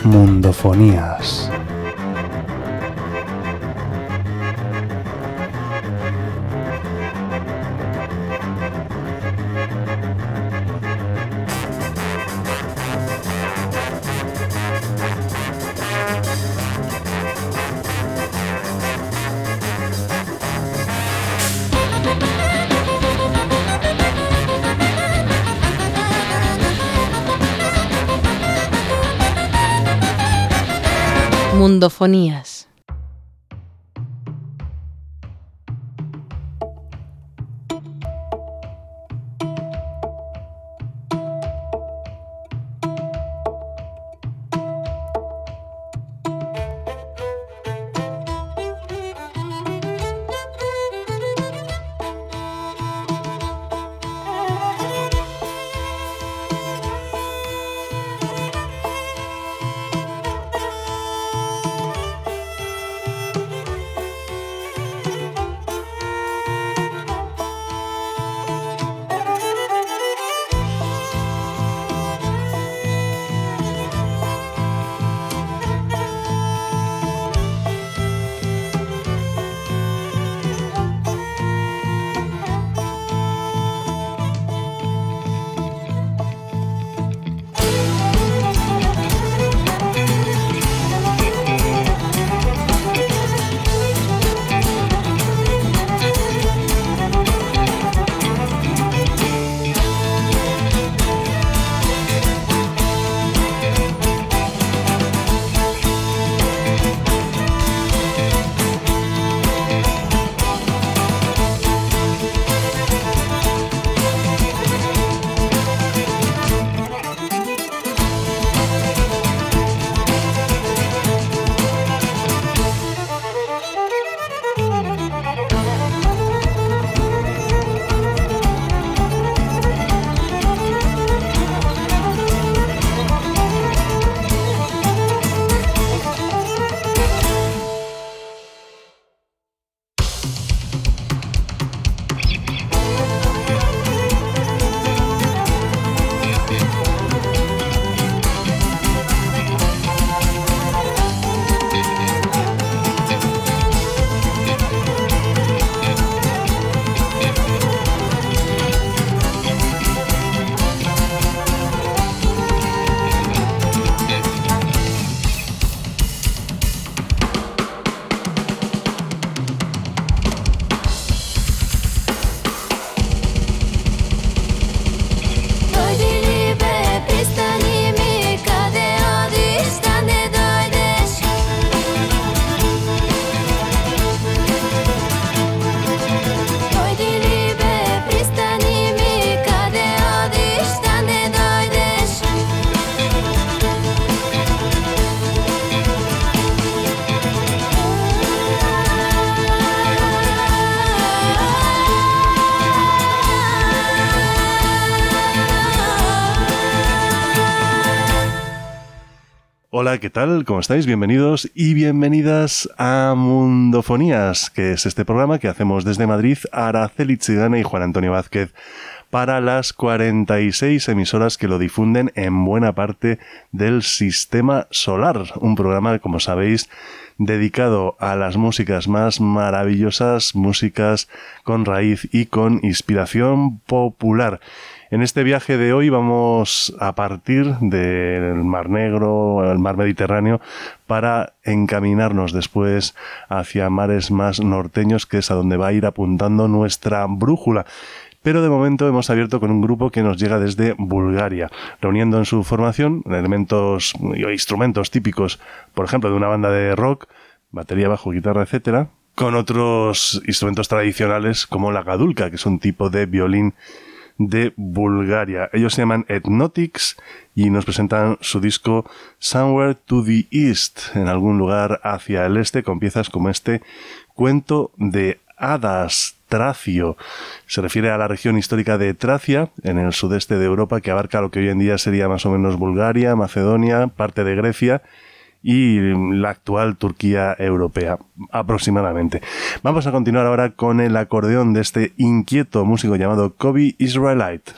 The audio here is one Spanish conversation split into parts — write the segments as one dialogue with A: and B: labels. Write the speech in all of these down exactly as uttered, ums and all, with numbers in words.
A: Mundofonías.
B: Mundofonías.
C: Hola, ¿qué tal? ¿Cómo estáis? Bienvenidos y bienvenidas a Mundofonías, que es este programa que hacemos desde Madrid, Araceli Chigana y Juan Antonio Vázquez, para las cuarenta y seis emisoras que lo difunden en buena parte del sistema solar. Un programa, como sabéis, dedicado a las músicas más maravillosas, músicas con raíz y con inspiración popular. En este viaje de hoy vamos a partir del Mar Negro, el Mar Mediterráneo, para encaminarnos después hacia mares más norteños, que es a donde va a ir apuntando nuestra brújula. Pero de momento hemos abierto con un grupo que nos llega desde Bulgaria, reuniendo en su formación elementos y instrumentos típicos, por ejemplo, de una banda de rock, batería, bajo, guitarra, etcétera, con otros instrumentos tradicionales como la gadulka, que es un tipo de violín de Bulgaria. Ellos se llaman Ethnotics y nos presentan su disco Somewhere to the East, en algún lugar hacia el este, con piezas como este Cuento de Hadas, Tracio. Se refiere a la región histórica de Tracia, en el sudeste de Europa, que abarca lo que hoy en día sería más o menos Bulgaria, Macedonia, parte de Grecia y la actual Turquía europea, aproximadamente. Vamos a continuar ahora con el acordeón de este inquieto músico llamado Kobi Israelite.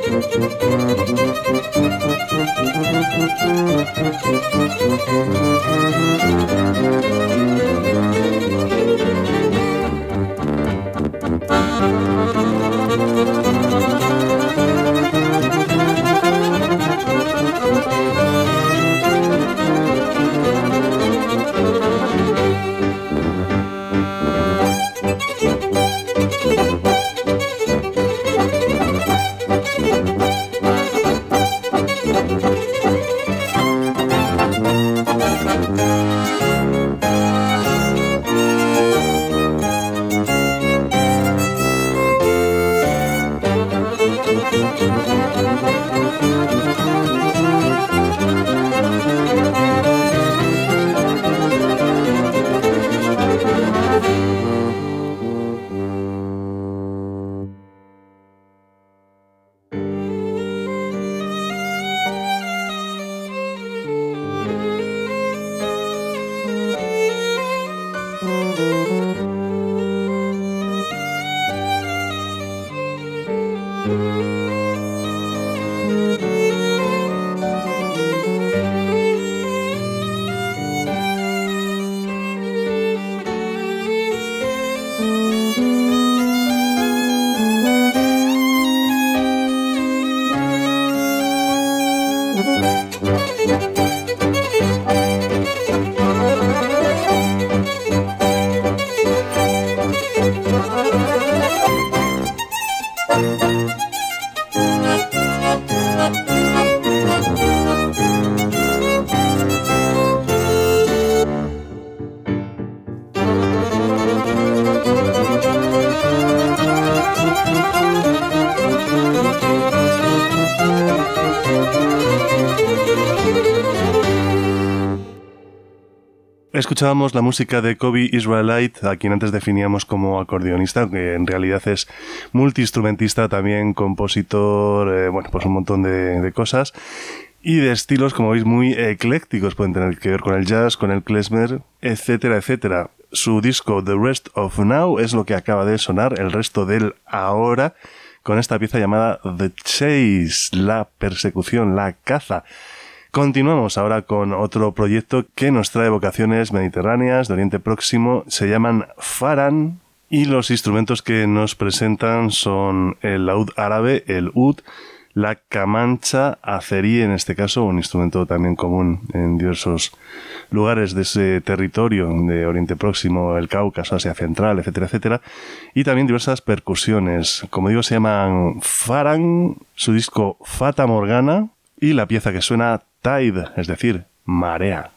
C: Escuchábamos la música de Kobe Israelite, a quien antes definíamos como acordeonista, que en realidad es multiinstrumentista, también compositor, eh, bueno, pues un montón de, de cosas. Y de estilos, como veis, muy eclécticos. Pueden tener que ver con el jazz, con el klezmer, etcétera, etcétera. Su disco The Rest of Now es lo que acaba de sonar, el resto del ahora, con esta pieza llamada The Chase, la persecución, la caza. Continuamos ahora con otro proyecto que nos trae vocaciones mediterráneas de Oriente Próximo. Se llaman Faran y los instrumentos que nos presentan son el laúd árabe, el ud, la camancha azerí, en este caso, un instrumento también común en diversos lugares de ese territorio de Oriente Próximo, el Cáucaso, Asia Central, etcétera, etcétera, y también diversas percusiones. Como digo, se llaman Faran, su disco Fata Morgana, y la pieza que suena Tide, es decir, marea.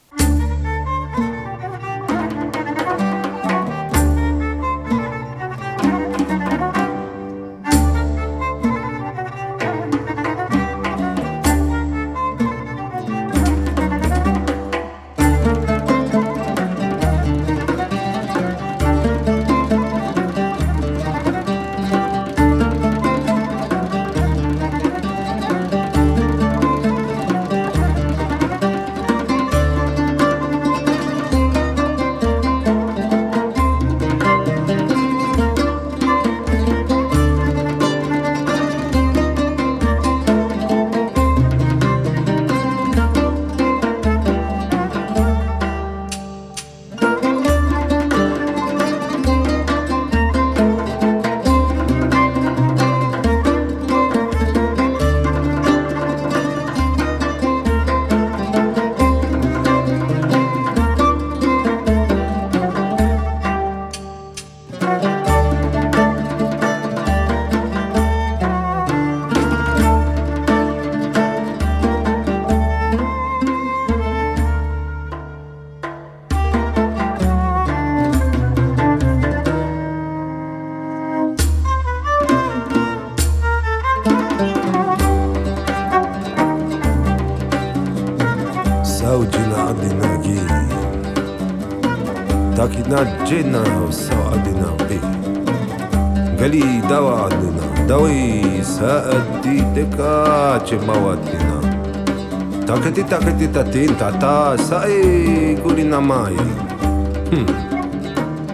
A: جينا وساعدنا بي قالي دوا عدنا دوي ساعدي دكا مواتنا تاكتي تاكتي تاتين تاتا ساي قولي ماي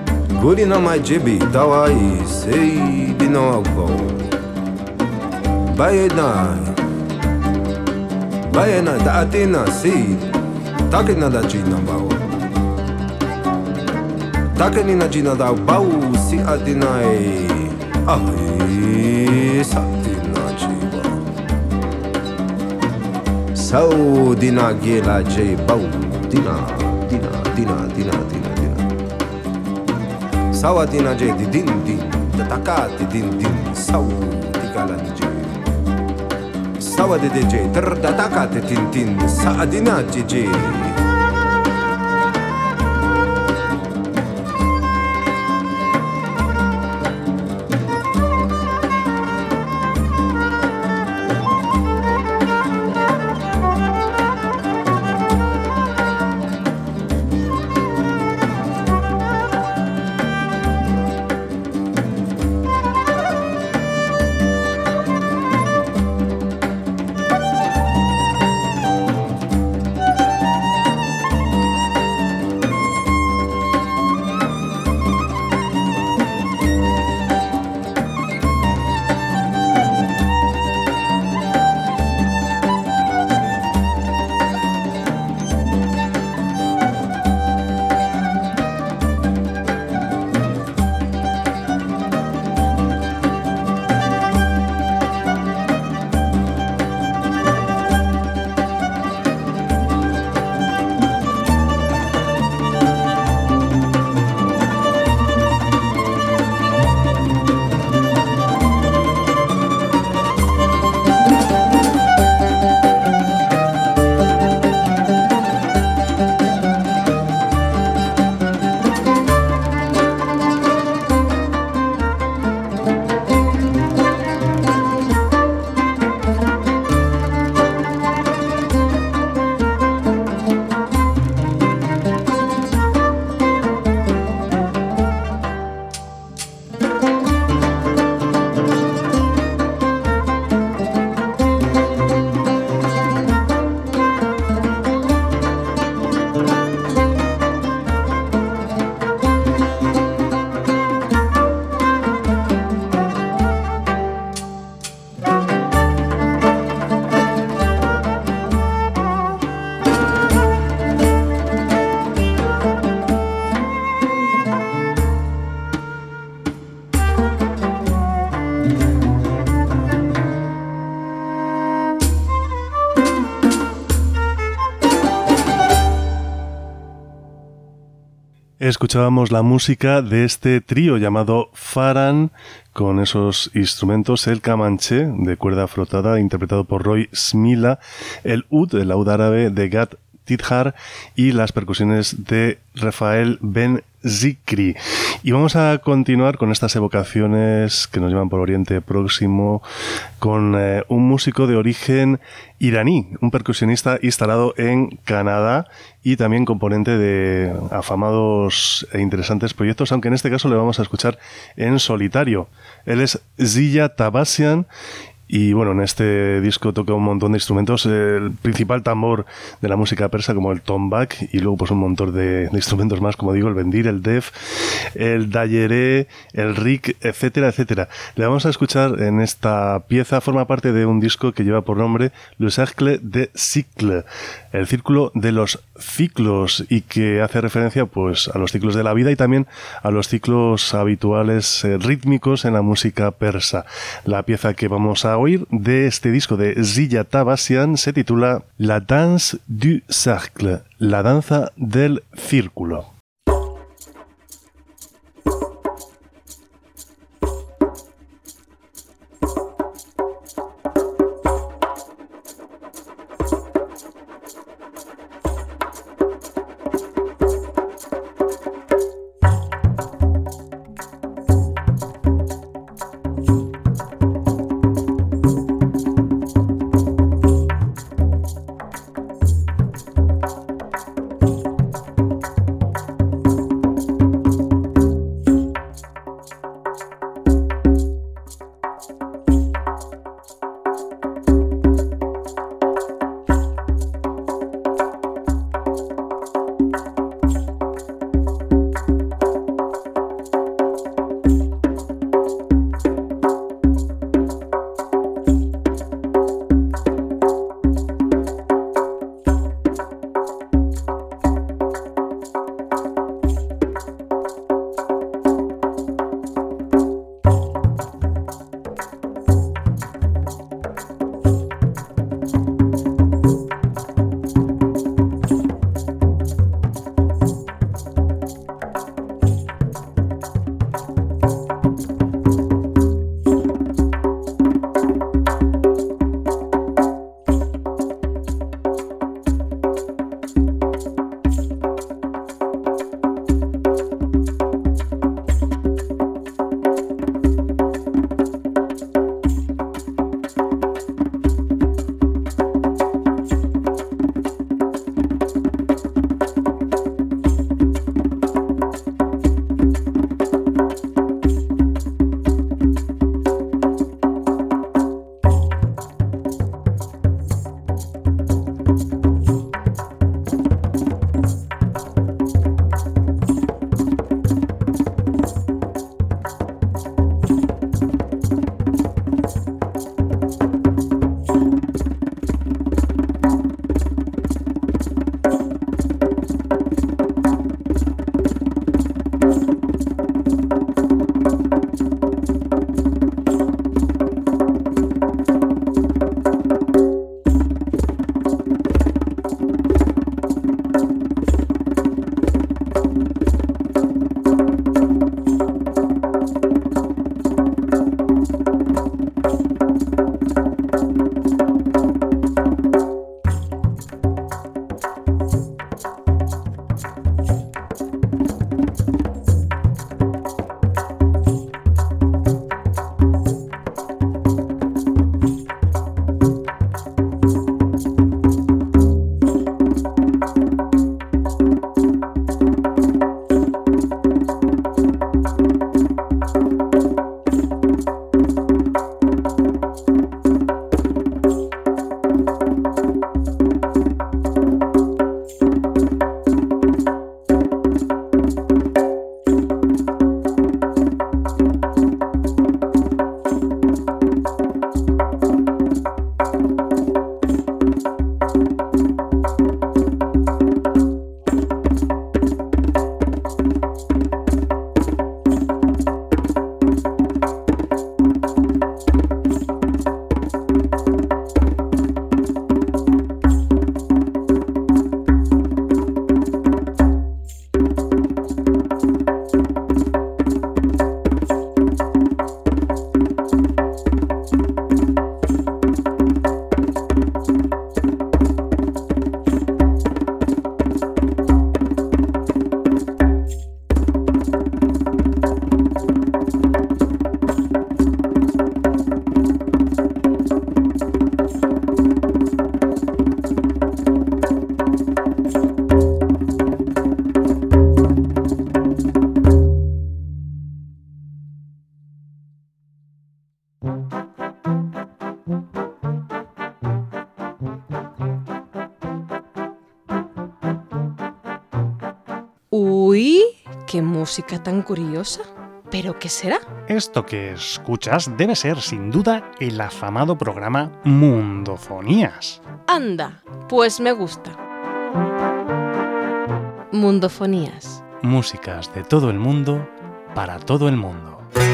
A: قولي ماي جيبي دواي سي بنوغو Bayena Bayena da Atina si Takina da Gina Bao Takanina Gina da Bao si Adinai Ai Satina Chiba Sau Dina Gela J Bao Dina Dina Dina Dina Dina Dina Sau Adina J di Din Din Takati Din Din Sau Tigalan J Sawa de D J, trda takate tintin, sa adina J J.
C: Escuchábamos la música de este trío llamado Faran, con esos instrumentos, el kamanché de cuerda frotada interpretado por Roy Smila, el ud, el laúd árabe de Gad Tidhar y las percusiones de Rafael Ben Zikri. Y vamos a continuar con estas evocaciones que nos llevan por Oriente Próximo con eh, un músico de origen iraní, un percusionista instalado en Canadá y también componente de afamados e interesantes proyectos, aunque en este caso le vamos a escuchar en solitario. Él es Ziya Tabasian. Y bueno, en este disco toca un montón de instrumentos, el principal tambor de la música persa como el tombak y luego pues un montón de, de instrumentos más, como digo, el bendir, el def, el dayeré, el rik, etcétera, etcétera. Le vamos a escuchar en esta pieza, forma parte de un disco que lleva por nombre Le Cercle des Cycles, el círculo de los ciclos, y que hace referencia pues a los ciclos de la vida y también a los ciclos habituales eh, rítmicos en la música persa. La pieza que vamos a oír de este disco de Ziya Tabasian se titula La Danse du Cercle, la danza del círculo.
B: Uy, qué música tan curiosa. ¿Pero qué será?
D: Esto que escuchas debe ser, sin duda, el afamado programa Mundofonías.
B: Anda, pues me gusta. Mundofonías.
D: Músicas de todo el mundo, para todo el mundo.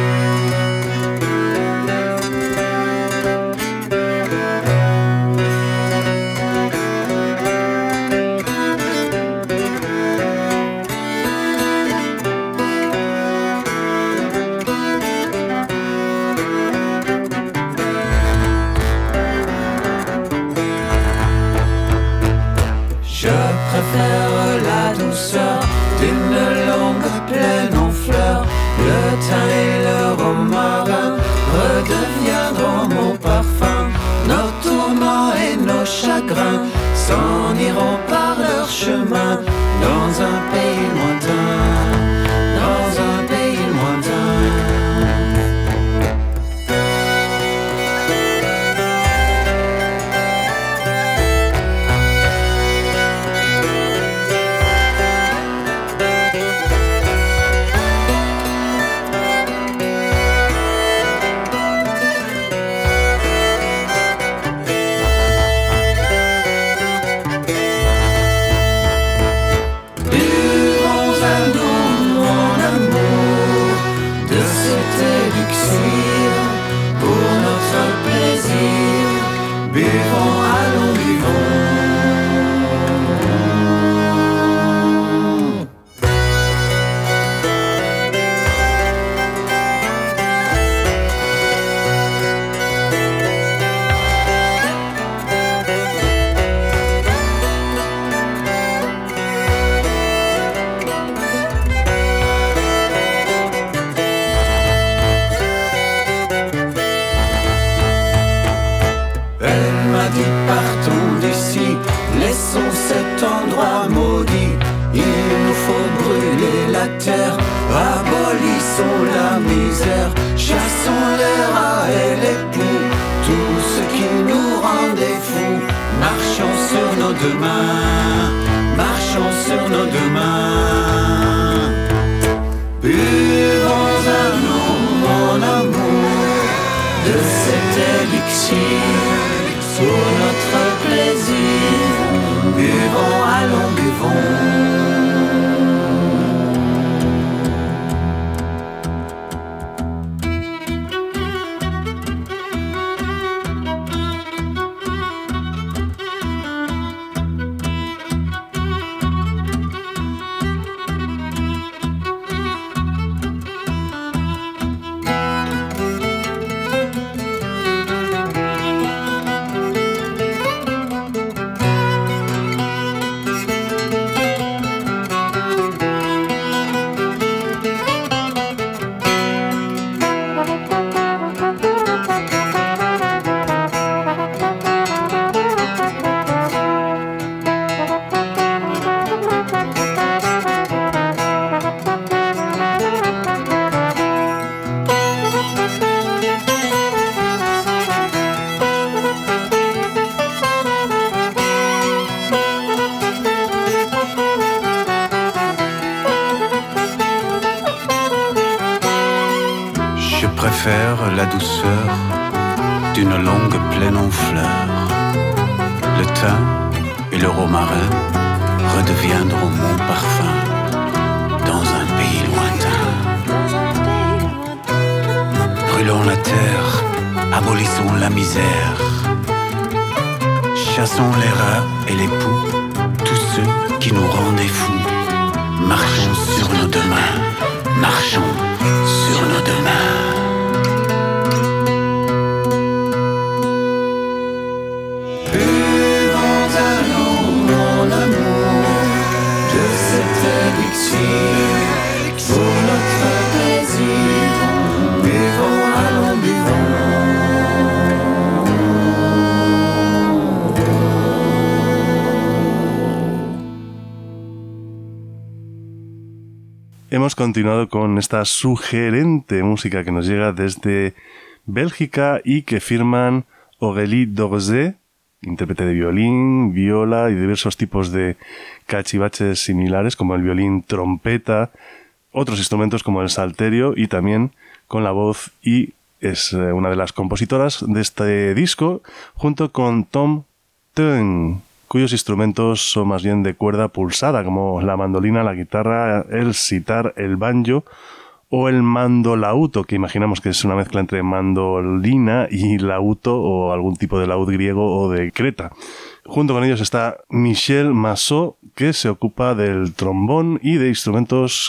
E: S'en iront par leur chemin dans un pays lointain, dans un pays lointain.
F: La douceur d'une longue plaine en fleurs. Le thym et le romarin redeviendront mon parfum dans un pays lointain. Brûlons la terre, abolissons la misère. Chassons les rats et les poux, tous ceux qui nous rendaient fous. Marchons sur nos deux mains, marchons sur nos deux mains.
E: Pour notre plaisir, buvons, allons, buvons.
C: Hemos continuado con esta sugerente música que nos llega desde Bélgica y que firman Aurélie Dorzé, intérprete de violín, viola y diversos tipos de cachivaches similares como el violín trompeta, otros instrumentos como el salterio y también con la voz, y es una de las compositoras de este disco junto con Tom Teung, cuyos instrumentos son más bien de cuerda pulsada como la mandolina, la guitarra, el sitar, el banjo o el mandolauto, que imaginamos que es una mezcla entre mandolina y lauto o algún tipo de laúd griego o de Creta. Junto con ellos está Michel Massot, que se ocupa del trombón y de instrumentos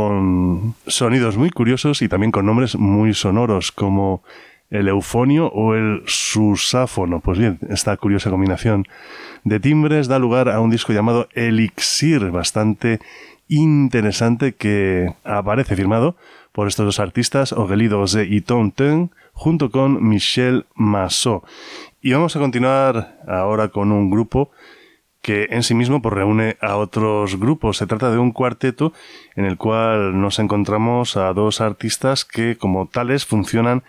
C: con sonidos muy curiosos y también con nombres muy sonoros, como el eufonio o el susáfono. Pues bien, esta curiosa combinación de timbres da lugar a un disco llamado Elixir, bastante interesante, que aparece firmado por estos dos artistas, Aurélie Dorset y Tom Teung, junto con Michel Massot. Y vamos a continuar ahora con un grupo que en sí mismo pues, reúne a otros grupos. Se trata de un cuarteto en el cual nos encontramos a dos artistas que como tales funcionan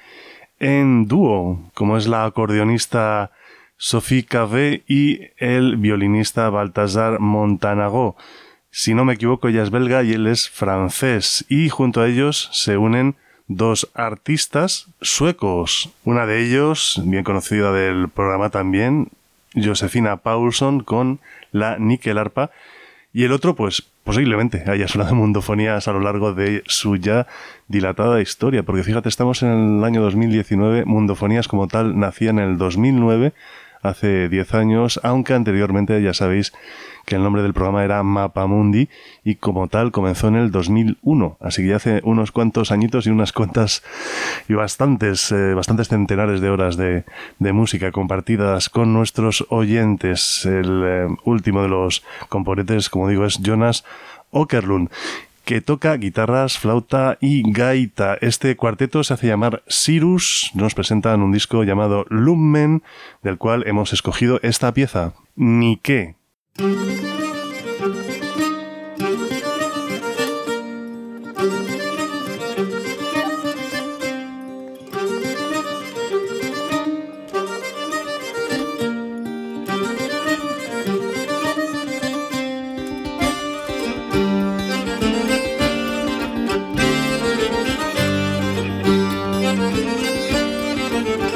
C: en dúo, como es la acordeonista Sophie Cavé y el violinista Balthazar Montanago. Si no me equivoco, ella es belga y él es francés, y junto a ellos se unen dos artistas suecos. Una de ellos, bien conocida del programa también, Josefina Paulsson con la níquelarpa, y el otro, pues posiblemente haya sonado en mundofonías a lo largo de su ya dilatada historia, porque fíjate, estamos en el año dos mil diecinueve, mundofonías como tal nacía en el dos mil nueve, hace diez años, aunque anteriormente ya sabéis que el nombre del programa era Mapamundi y como tal comenzó en el dos mil uno, así que ya hace unos cuantos añitos y unas cuantas y bastantes, eh, bastantes centenares de horas de, de música compartidas con nuestros oyentes. El eh, último de los componentes, como digo, es Jonas Åkerlund, que toca guitarras, flauta y gaita. Este cuarteto se hace llamar Cirrus, nos presentan un disco llamado Lumen, del cual hemos escogido esta pieza, Nike.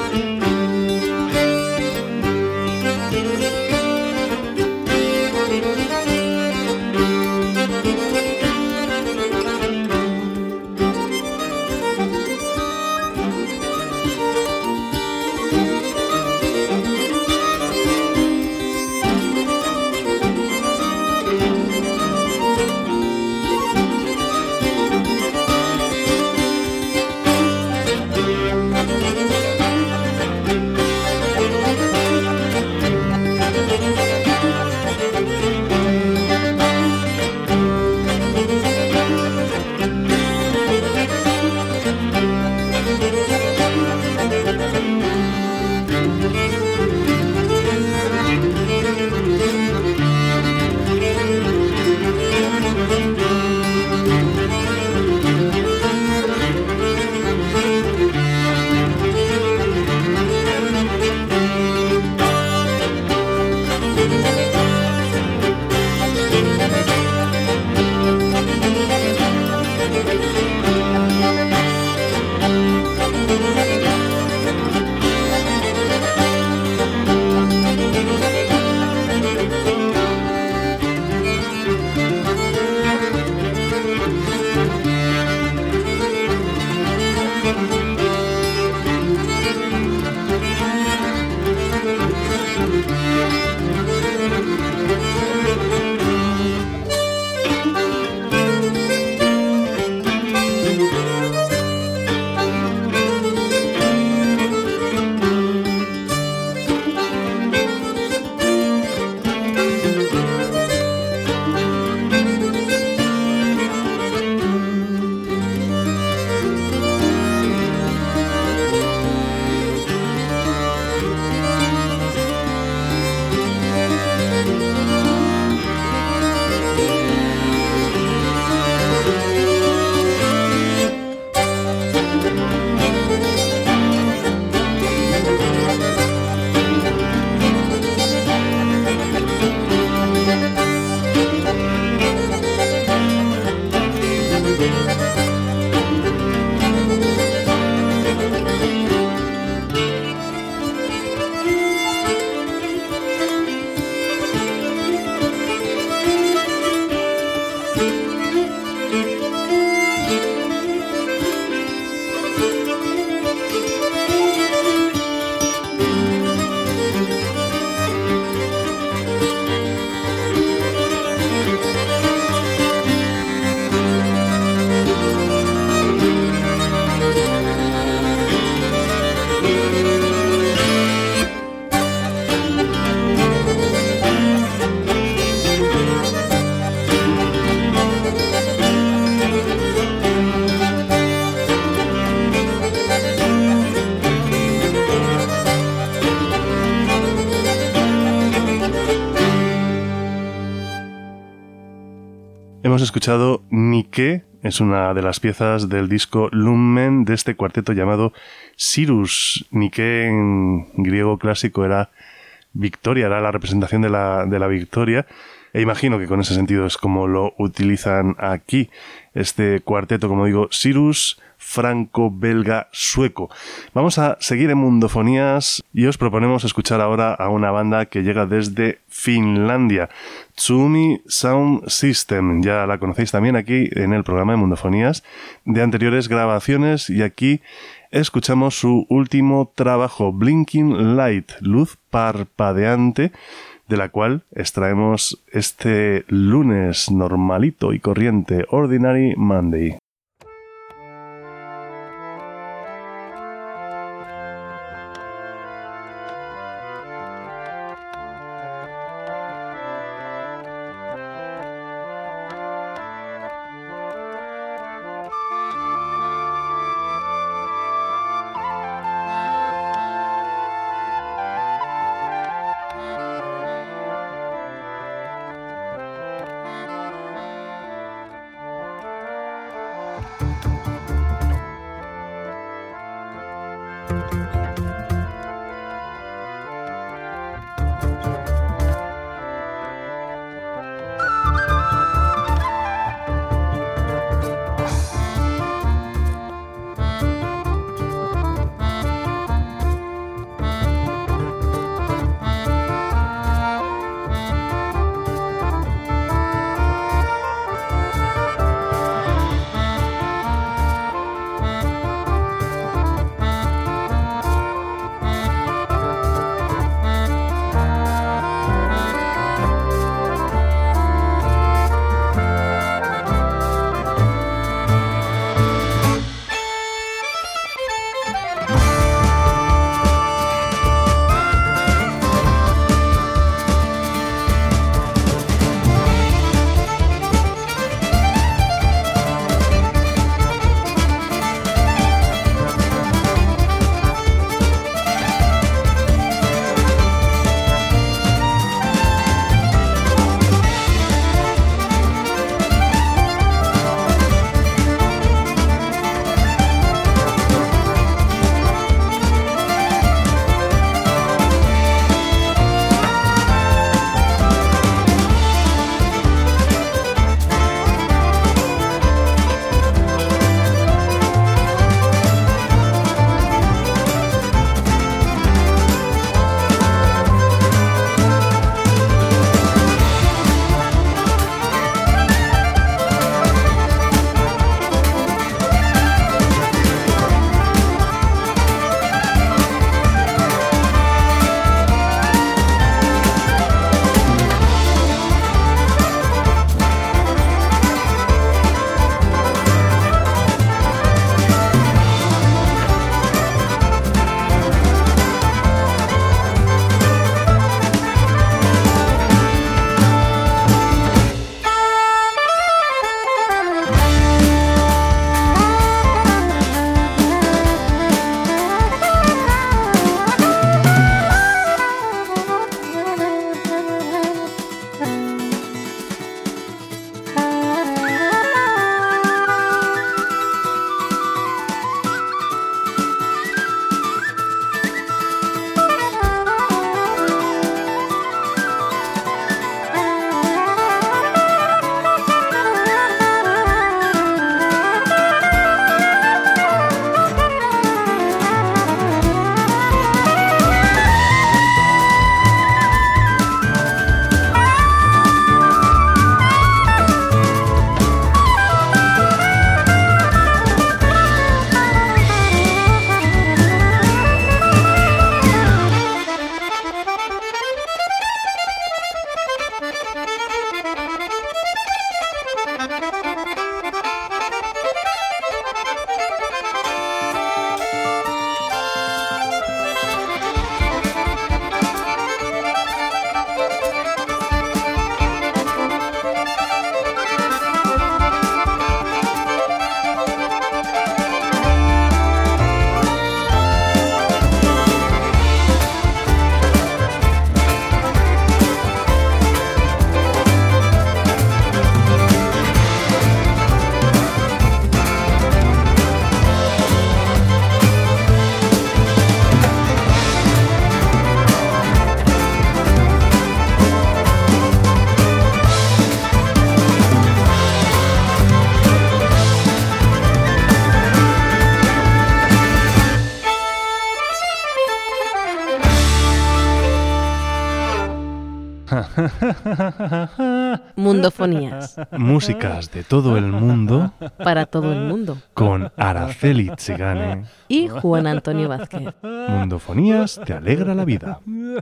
E: Thank you.
C: Hemos escuchado Nike, es una de las piezas del disco Lumen de este cuarteto llamado Cyrus. Nike en griego clásico era victoria, era la representación de la, de la victoria. E imagino que con ese sentido es como lo utilizan aquí. Este cuarteto, como digo, Cyrus, franco-belga-sueco. Vamos a seguir en Mundofonías y os proponemos escuchar ahora a una banda que llega desde Finlandia, Tsumi Sound System. Ya la conocéis también aquí en el programa de Mundofonías de anteriores grabaciones, y aquí escuchamos su último trabajo, Blinking Light, luz parpadeante, de la cual extraemos este lunes normalito y corriente, Ordinary Monday.
B: Mundofonías.
D: Músicas de todo el mundo
B: Para todo el mundo.
D: con Araceli Chigane.
B: Y Juan Antonio Vázquez.
D: Mundofonías te alegra la vida.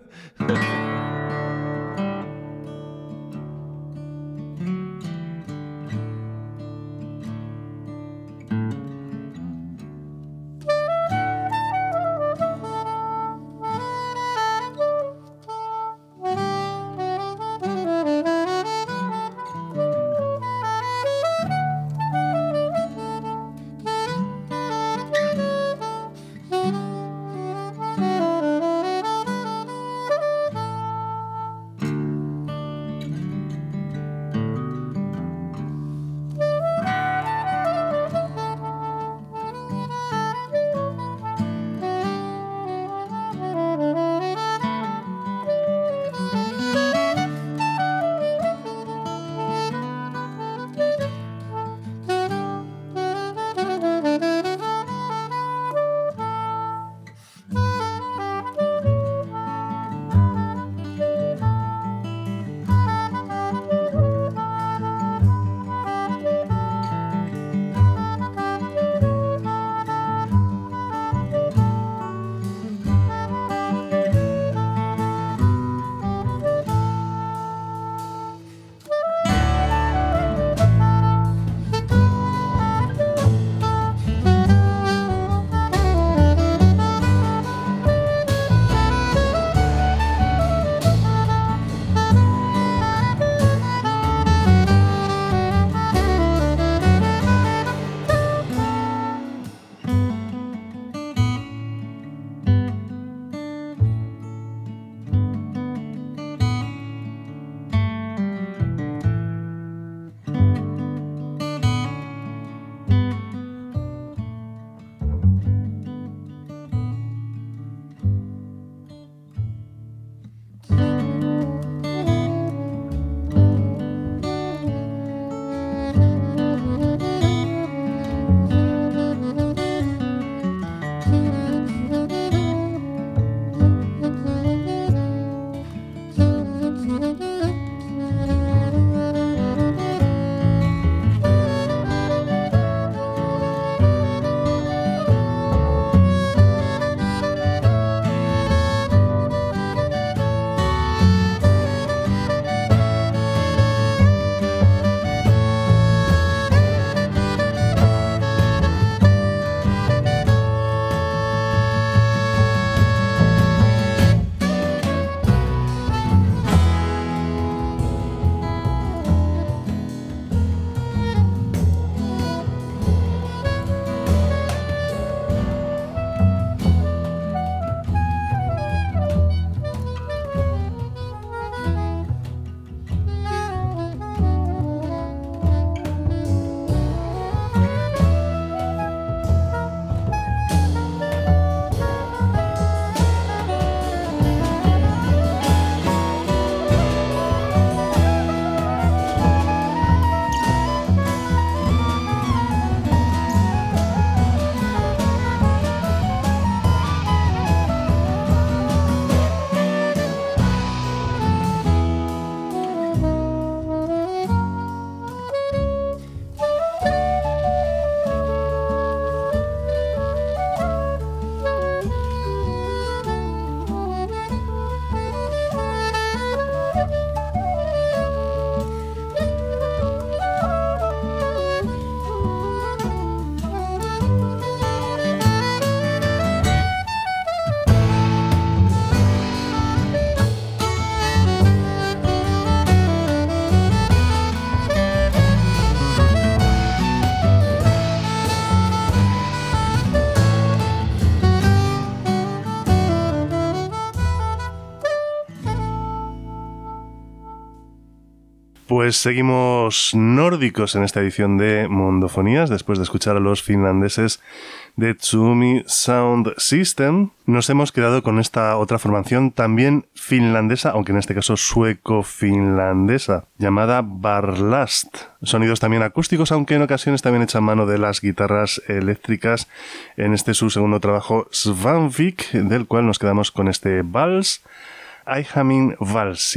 C: Pues seguimos nórdicos en esta edición de Mundofonías, después de escuchar a los finlandeses de Tsumi Sound System. Nos hemos quedado con esta otra formación también finlandesa, aunque en este caso sueco-finlandesa, llamada Barlast. Sonidos también acústicos, aunque en ocasiones también echan mano de las guitarras eléctricas en este su segundo trabajo, Svanvik, del cual nos quedamos con este vals, Aihamin Valsi.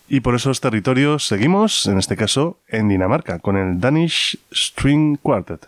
C: Y por esos territorios seguimos, en este caso, en Dinamarca, con el Danish String Quartet.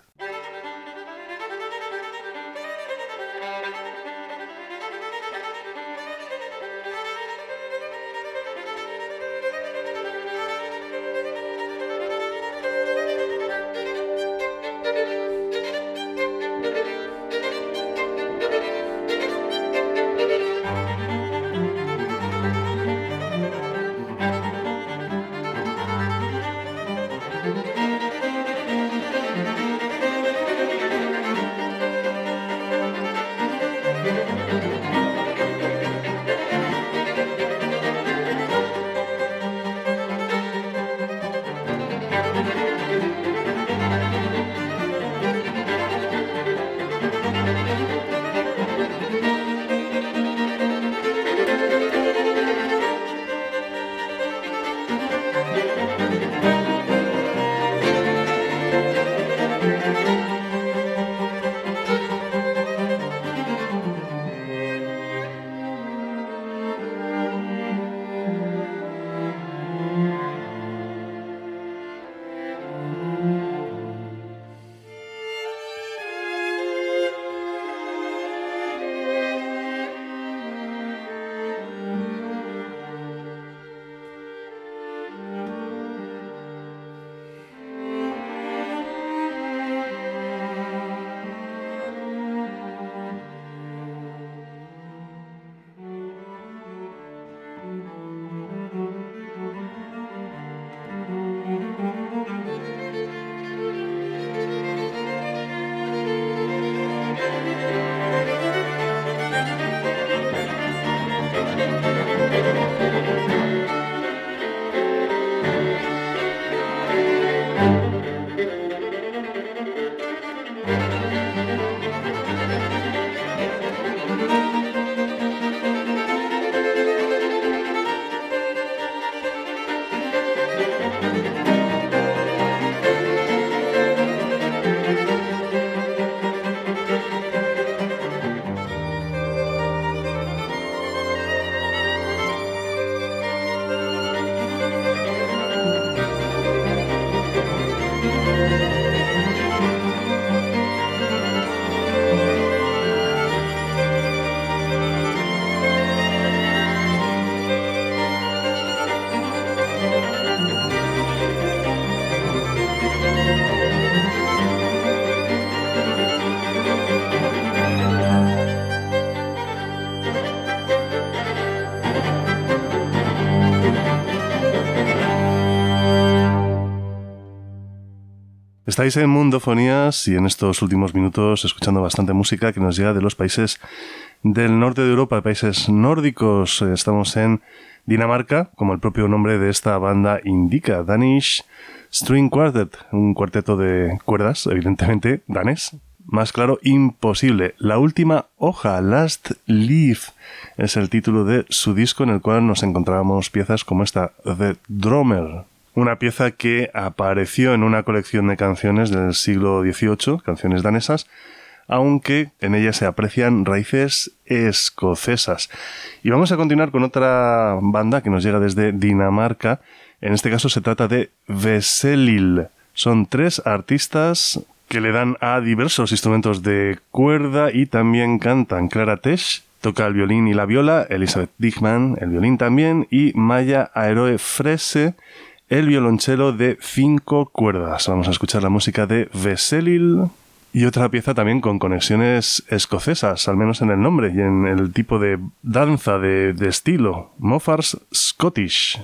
C: Estáis en Mundofonías y en estos últimos minutos escuchando bastante música que nos llega de los países del norte de Europa, países nórdicos. Estamos en Dinamarca, como el propio nombre de esta banda indica, Danish String Quartet, un cuarteto de cuerdas, evidentemente, danés. Más claro, imposible. La última hoja, Last Leaf, es el título de su disco en el cual nos encontrábamos piezas como esta, The Drummer. Una pieza que apareció en una colección de canciones del siglo dieciocho, canciones danesas, aunque en ella se aprecian raíces escocesas. Y vamos a continuar con otra banda que nos llega desde Dinamarca. En este caso se trata de Veselil. Son tres artistas que le dan a diversos instrumentos de cuerda y también cantan. Clara Tesch toca el violín y la viola, Elisabeth Dickman el violín también y Maya Aeroe Frese el violonchelo de cinco cuerdas. Vamos a escuchar la música de Veselil y otra pieza también con conexiones escocesas, al menos en el nombre y en el tipo de danza, de, de estilo, Mofars Scottish.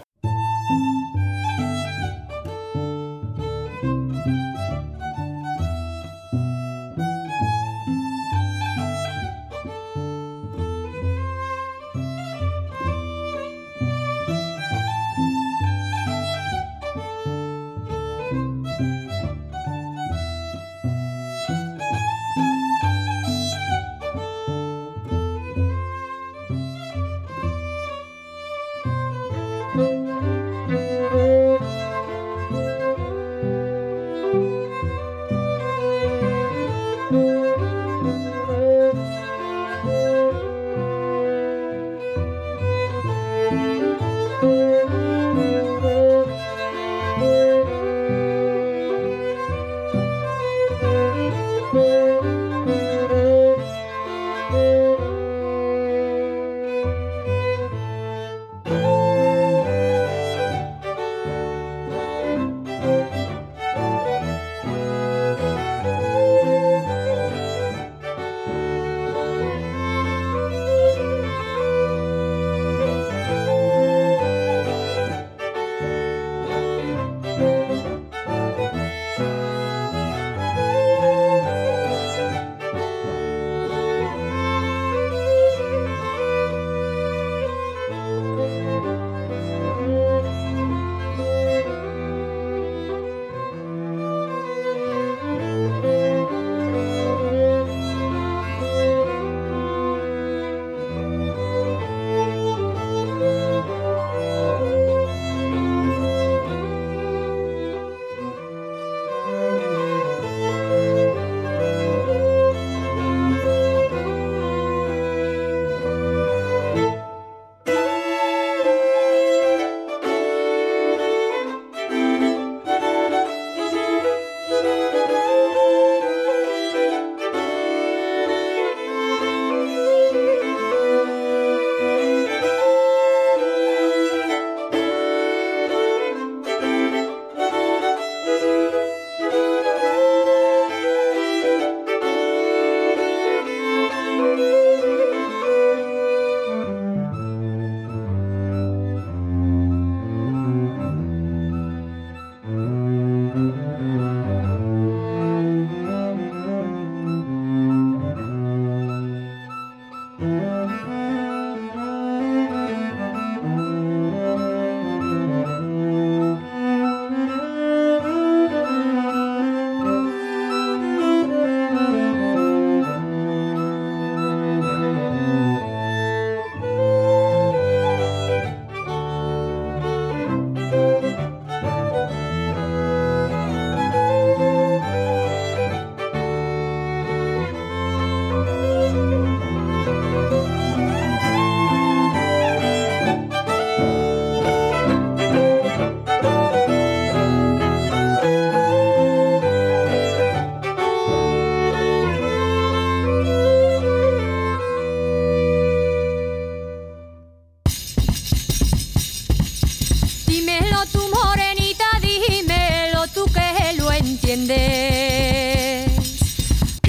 G: Thank you.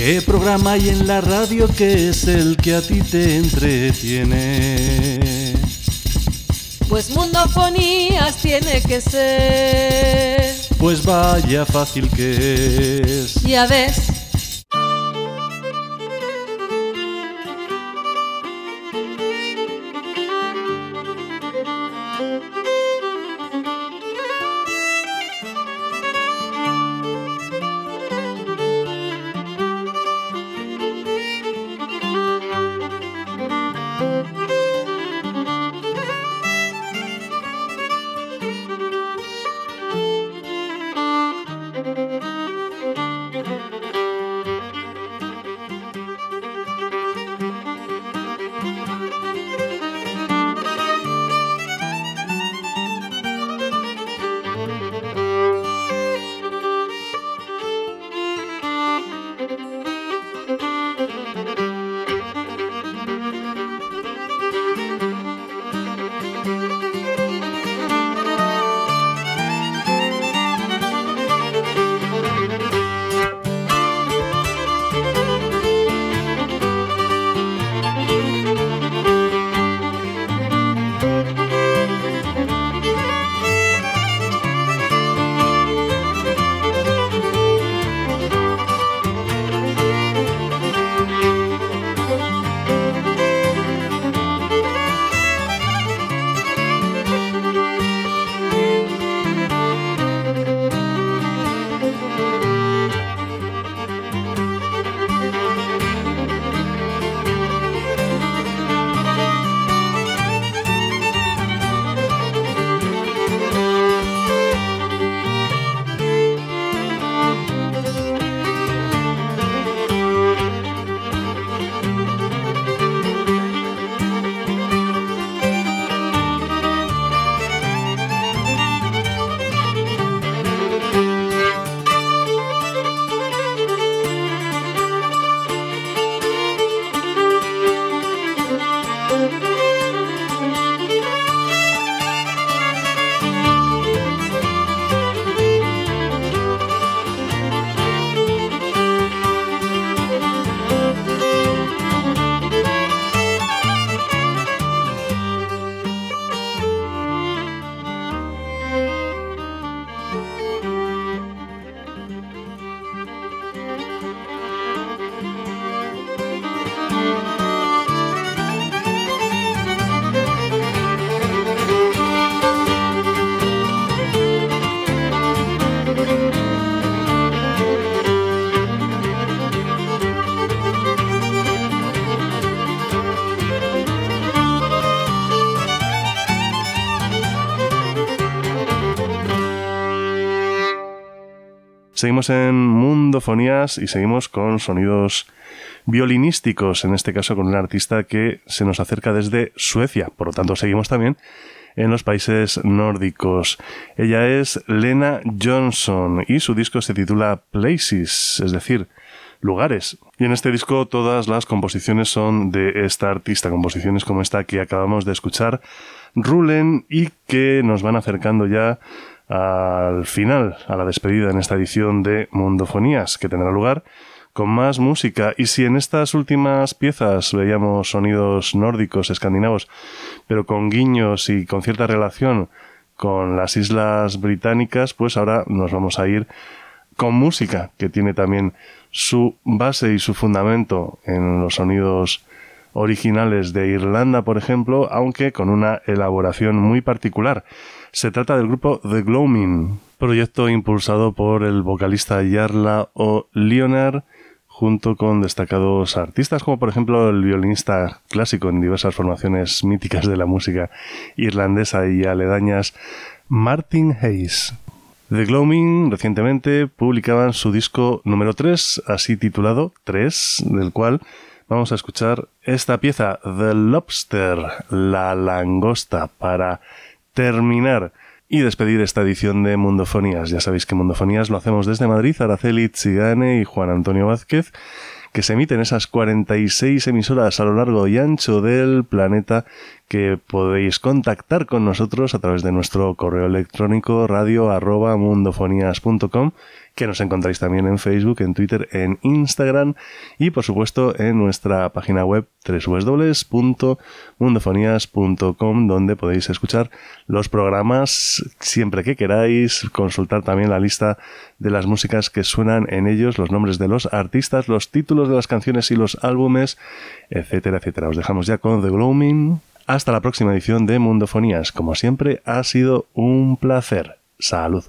C: ¿Qué programa hay en la radio que es el que a ti te entretiene?
B: Pues Mundofonías tiene que ser.
C: Pues vaya fácil que es.
B: Ya ves.
C: Seguimos en Mundofonías y seguimos con sonidos violinísticos, en este caso con un artista que se nos acerca desde Suecia. Por lo tanto, seguimos también en los países nórdicos. Ella es Lena Johnson y su disco se titula Places, es decir, lugares. Y en este disco todas las composiciones son de esta artista, composiciones como esta que acabamos de escuchar, Rulen, y que nos van acercando ya al final, a la despedida en esta edición de Mundofonías, que tendrá lugar con más música. Y si en estas últimas piezas veíamos sonidos nórdicos, escandinavos, pero con guiños y con cierta relación con las islas británicas, pues ahora nos vamos a ir con música que tiene también su base y su fundamento en los sonidos originales de Irlanda, por ejemplo, aunque con una elaboración muy particular. Se trata del grupo The Gloaming, proyecto impulsado por el vocalista Jarla O'Leonard, junto con destacados artistas como por ejemplo el violinista clásico en diversas formaciones míticas de la música irlandesa y aledañas, Martin Hayes. The Gloaming recientemente publicaban su disco número tres, así titulado tres, del cual vamos a escuchar esta pieza, The Lobster, la langosta, para terminar y despedir esta edición de Mundofonías. Ya sabéis que Mundofonías lo hacemos desde Madrid, Araceli Tzigane y Juan Antonio Vázquez, que se emiten esas cuarenta y seis emisoras a lo largo y ancho del planeta, que podéis contactar con nosotros a través de nuestro correo electrónico radio arroba mundofonías punto com, que nos encontráis también en Facebook, en Twitter, en Instagram y por supuesto en nuestra página web doble u doble u doble u punto mundofonías punto com, donde podéis escuchar los programas siempre que queráis, consultar también la lista de las músicas que suenan en ellos, los nombres de los artistas, los títulos de las canciones y los álbumes, etcétera, etcétera. Os dejamos ya con The Gloaming. Hasta la próxima edición de Mundofonías. Como siempre, ha sido un placer. Salud.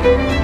E: Thank you.